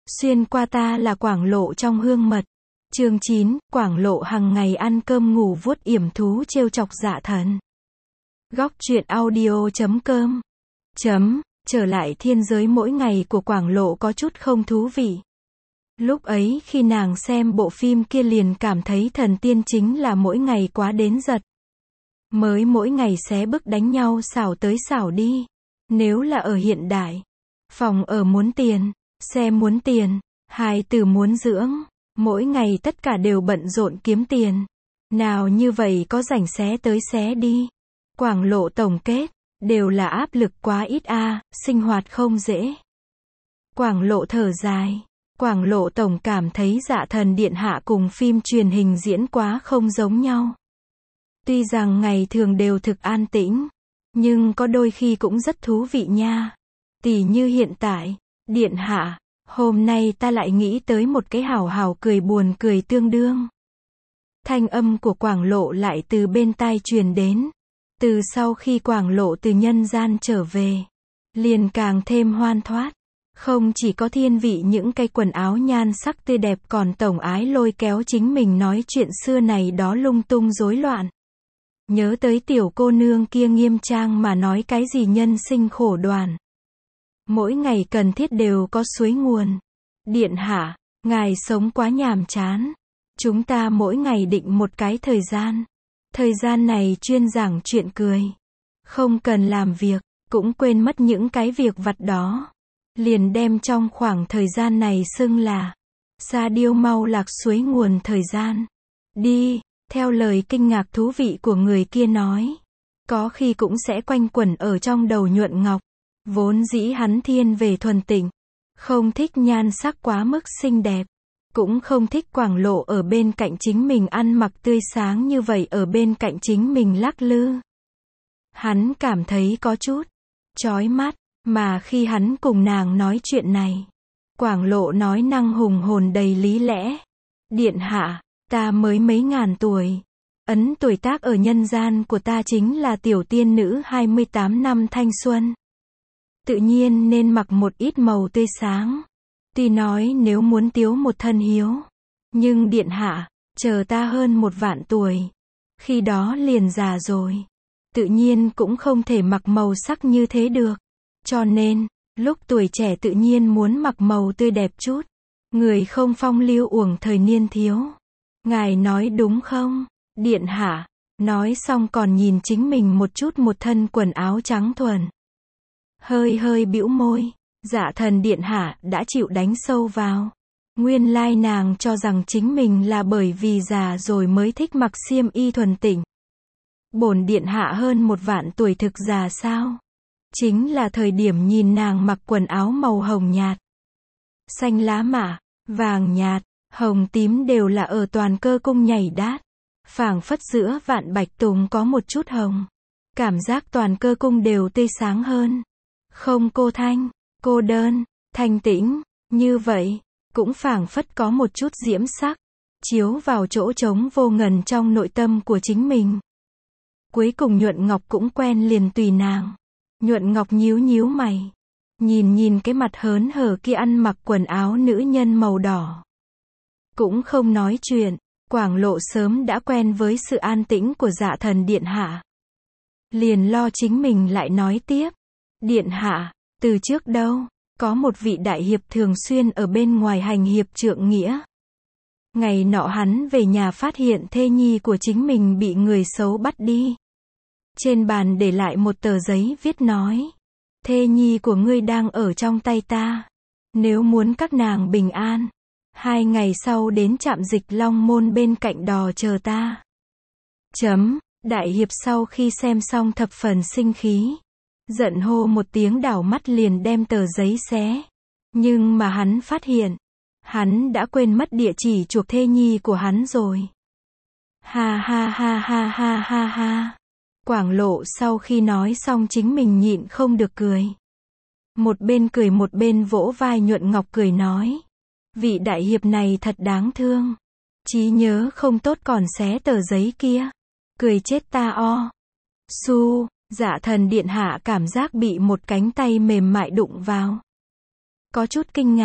Xuyên qua ta là Quảng Lộ trong hương mật. Chương 9, Quảng Lộ hằng ngày ăn cơm ngủ vuốt yểm thú trêu chọc Dạ Thần. Góc truyện audio.com. Trở lại thiên giới mỗi ngày của Quảng Lộ có chút không thú vị. Lúc ấy khi nàng xem bộ phim kia liền cảm thấy thần tiên chính là mỗi ngày quá đến giật. Mới mỗi ngày xé bức đánh nhau xảo tới xảo đi. Nếu là ở hiện đại, phòng ở muốn tiền, xe muốn tiền, hài tử muốn dưỡng, mỗi ngày tất cả đều bận rộn kiếm tiền. Nào như vậy có rảnh xé tới xé đi. Quảng Lộ tổng kết, đều là áp lực quá ít sinh hoạt không dễ. Quảng Lộ thở dài. Quảng Lộ tổng cảm thấy Dạ Thần Điện Hạ cùng phim truyền hình diễn quá không giống nhau. Tuy rằng ngày thường đều thực an tĩnh, nhưng có đôi khi cũng rất thú vị nha. Tỉ như hiện tại, Điện Hạ, hôm nay ta lại nghĩ tới một cái hảo hảo cười buồn cười tương đương. Thanh âm của Quảng Lộ lại từ bên tai truyền đến. Từ sau khi Quảng Lộ từ nhân gian trở về, liền càng thêm hoan thoát. Không chỉ có thiên vị những cái quần áo nhan sắc tươi đẹp còn tổng ái lôi kéo chính mình nói chuyện xưa này đó lung tung rối loạn. Nhớ tới tiểu cô nương kia nghiêm trang mà nói cái gì nhân sinh khổ đoàn. Mỗi ngày cần thiết đều có suối nguồn. Điện hạ, ngài sống quá nhàm chán. Chúng ta mỗi ngày định một cái thời gian. Thời gian này chuyên giảng chuyện cười. Không cần làm việc, cũng quên mất những cái việc vặt đó. Liền đem trong khoảng thời gian này xưng là sa điêu mau lạc suối nguồn thời gian. Đi, theo lời kinh ngạc thú vị của người kia nói. Có khi cũng sẽ quanh quẩn ở trong đầu Nhuận Ngọc. Vốn dĩ hắn thiên về thuần tịnh. Không thích nhan sắc quá mức xinh đẹp. Cũng không thích Quảng Lộ ở bên cạnh chính mình ăn mặc tươi sáng như vậy ở bên cạnh chính mình lắc lư. Hắn cảm thấy có chút chói mắt. Mà khi hắn cùng nàng nói chuyện này, Quảng Lộ nói năng hùng hồn đầy lý lẽ. Điện hạ, ta mới mấy ngàn tuổi. Ấn tuổi tác ở nhân gian của ta chính là tiểu tiên nữ 28 năm thanh xuân. Tự nhiên nên mặc một ít màu tươi sáng. Tuy nói nếu muốn tiếu một thân hiếu. Nhưng điện hạ, chờ ta hơn 1 vạn tuổi. Khi đó liền già rồi. Tự nhiên cũng không thể mặc màu sắc như thế được. Cho nên, lúc tuổi trẻ tự nhiên muốn mặc màu tươi đẹp chút. Người không phong lưu uổng thời niên thiếu. Ngài nói đúng không, điện hạ? Nói xong còn nhìn chính mình một chút một thân quần áo trắng thuần. Hơi bĩu môi. Dạ Thần Điện Hạ đã chịu đánh sâu vào. Nguyên lai nàng cho rằng chính mình là bởi vì già rồi mới thích mặc xiêm y thuần tịnh. Bổn điện hạ hơn 1 vạn tuổi thực già sao? Chính là thời điểm nhìn nàng mặc quần áo màu hồng nhạt, xanh lá mạ, vàng nhạt, hồng tím đều là ở toàn cơ cung nhảy đát. Phảng phất giữa vạn bạch tùng có một chút hồng. Cảm giác toàn cơ cung đều tươi sáng hơn. Không cô thanh, cô đơn, thanh tĩnh, như vậy, cũng phảng phất có một chút diễm sắc, chiếu vào chỗ trống vô ngần trong nội tâm của chính mình. Cuối cùng Nhuận Ngọc cũng quen liền tùy nàng. Nhuận Ngọc nhíu mày. Nhìn cái mặt hớn hở kia ăn mặc quần áo nữ nhân màu đỏ. Cũng không nói chuyện, Quảng Lộ sớm đã quen với sự an tĩnh của Dạ Thần Điện Hạ. Liền lo chính mình lại nói tiếp. Điện hạ, từ trước đâu, có một vị đại hiệp thường xuyên ở bên ngoài hành hiệp trượng nghĩa. Ngày nọ hắn về nhà phát hiện thê nhi của chính mình bị người xấu bắt đi. Trên bàn để lại một tờ giấy viết nói. Thê nhi của ngươi đang ở trong tay ta. Nếu muốn các nàng bình an, 2 ngày sau đến trạm dịch Long Môn bên cạnh đò chờ ta. Đại hiệp sau khi xem xong thập phần sinh khí. Giận hô một tiếng đảo mắt liền đem tờ giấy xé. Nhưng mà hắn phát hiện, hắn đã quên mất địa chỉ chuộc thê nhi của hắn rồi. Ha. Quảng Lộ sau khi nói xong chính mình nhịn không được cười. Một bên cười một bên vỗ vai Nhuận Ngọc cười nói. Vị đại hiệp này thật đáng thương. Trí nhớ không tốt còn xé tờ giấy kia. Cười chết ta Su, Dạ Thần Điện Hạ cảm giác bị một cánh tay mềm mại đụng vào. Có chút kinh ngạc,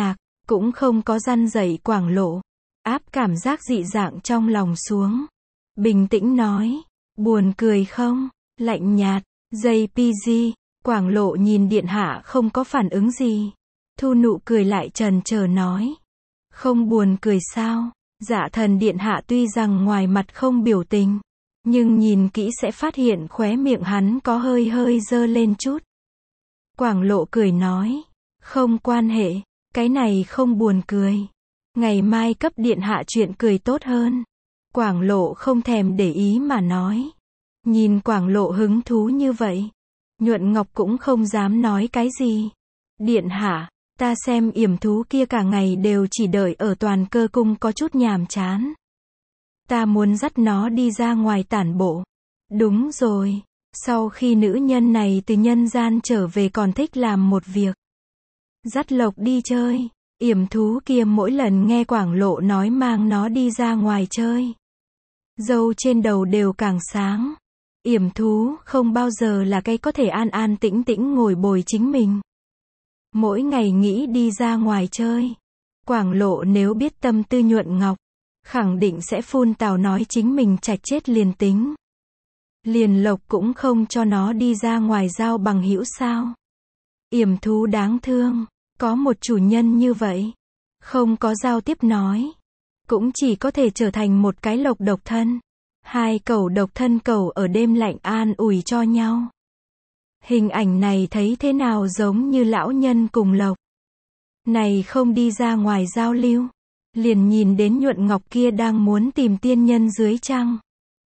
cũng không có răn dạy Quảng Lộ. Áp cảm giác dị dạng trong lòng xuống. Bình tĩnh nói, buồn cười không? Lạnh nhạt, JPG, Quảng Lộ nhìn điện hạ không có phản ứng gì. Thu nụ cười lại trần chờ nói. Không buồn cười sao? Dạ thần điện hạ tuy rằng ngoài mặt không biểu tình, nhưng nhìn kỹ sẽ phát hiện khóe miệng hắn có hơi hơi dơ lên chút. Quảng Lộ cười nói. Không quan hệ, cái này không buồn cười. Ngày mai cấp điện hạ chuyện cười tốt hơn. Quảng Lộ không thèm để ý mà nói. Nhìn Quảng Lộ hứng thú như vậy, Nhuận Ngọc cũng không dám nói cái gì. Điện hạ, ta xem yểm thú kia cả ngày đều chỉ đợi ở Toàn Cơ cung có chút nhàm chán. Ta muốn dắt nó đi ra ngoài tản bộ. Đúng rồi, sau khi nữ nhân này từ nhân gian trở về còn thích làm một việc. Dắt Lộc đi chơi. Yểm thú kia mỗi lần nghe Quảng Lộ nói mang nó đi ra ngoài chơi, râu trên đầu đều càng sáng. Yểm thú không bao giờ là cái có thể an an tĩnh tĩnh ngồi bồi chính mình. Mỗi ngày nghĩ đi ra ngoài chơi. Quảng Lộ nếu biết tâm tư Nhuận Ngọc, khẳng định sẽ phun tào nói chính mình chạch chết liền tính. Liền Lộc cũng không cho nó đi ra ngoài giao bằng hữu sao. Yểm thú đáng thương, có một chủ nhân như vậy, không có giao tiếp nói, cũng chỉ có thể trở thành một cái Lộc độc thân. Hai cẩu độc thân cẩu ở đêm lạnh an ủi cho nhau. Hình ảnh này thấy thế nào giống như lão nhân cùng Lộc. Này không đi ra ngoài giao lưu, liền nhìn đến Nhuận Ngọc kia đang muốn tìm tiên nhân dưới trăng.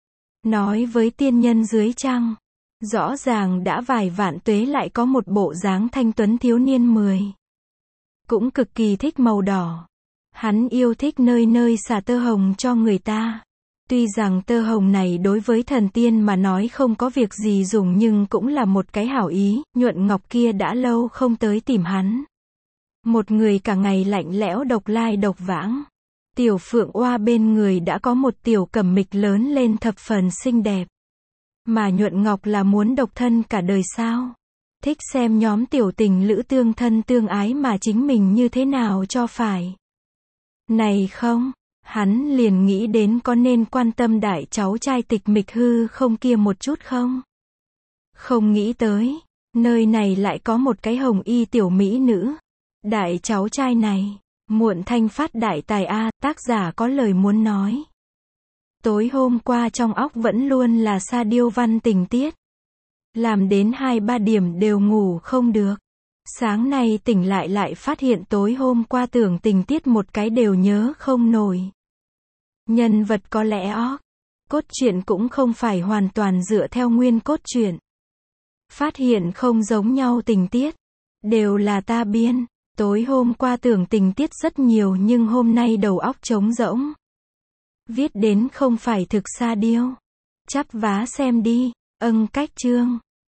Nói với tiên nhân dưới trăng, rõ ràng đã vài vạn tuế lại có một bộ dáng thanh tuấn thiếu niên 10. Cũng cực kỳ thích màu đỏ. Hắn yêu thích nơi nơi xả tơ hồng cho người ta. Tuy rằng tơ hồng này đối với thần tiên mà nói không có việc gì dùng nhưng cũng là một cái hảo ý. Nhuận Ngọc kia đã lâu không tới tìm hắn. Một người cả ngày lạnh lẽo độc lai độc vãng. Tiểu Phượng Oa bên người đã có một tiểu cẩm mịch lớn lên thập phần xinh đẹp. Mà Nhuận Ngọc là muốn độc thân cả đời sao? Thích xem nhóm tiểu tình lữ tương thân tương ái mà chính mình như thế nào cho phải. Này không, hắn liền nghĩ đến có nên quan tâm đại cháu trai tịch mịch hư không kia một chút không? Không nghĩ tới, nơi này lại có một cái hồng y tiểu mỹ nữ. Đại cháu trai này, muộn thanh phát đại tài a, tác giả có lời muốn nói. Tối hôm qua trong óc vẫn luôn là Sa Điêu Văn tình tiết. Làm đến 2-3 điểm đều ngủ không được. Sáng nay tỉnh lại phát hiện tối hôm qua tưởng tình tiết một cái đều nhớ không nổi. Nhân vật có lẽ cốt truyện cũng không phải hoàn toàn dựa theo nguyên cốt truyện. Phát hiện không giống nhau tình tiết. Đều là ta biên. Tối hôm qua tưởng tình tiết rất nhiều nhưng hôm nay đầu óc trống rỗng. Viết đến không phải thực Sa Điêu. Chắp vá xem đi. Cách chương.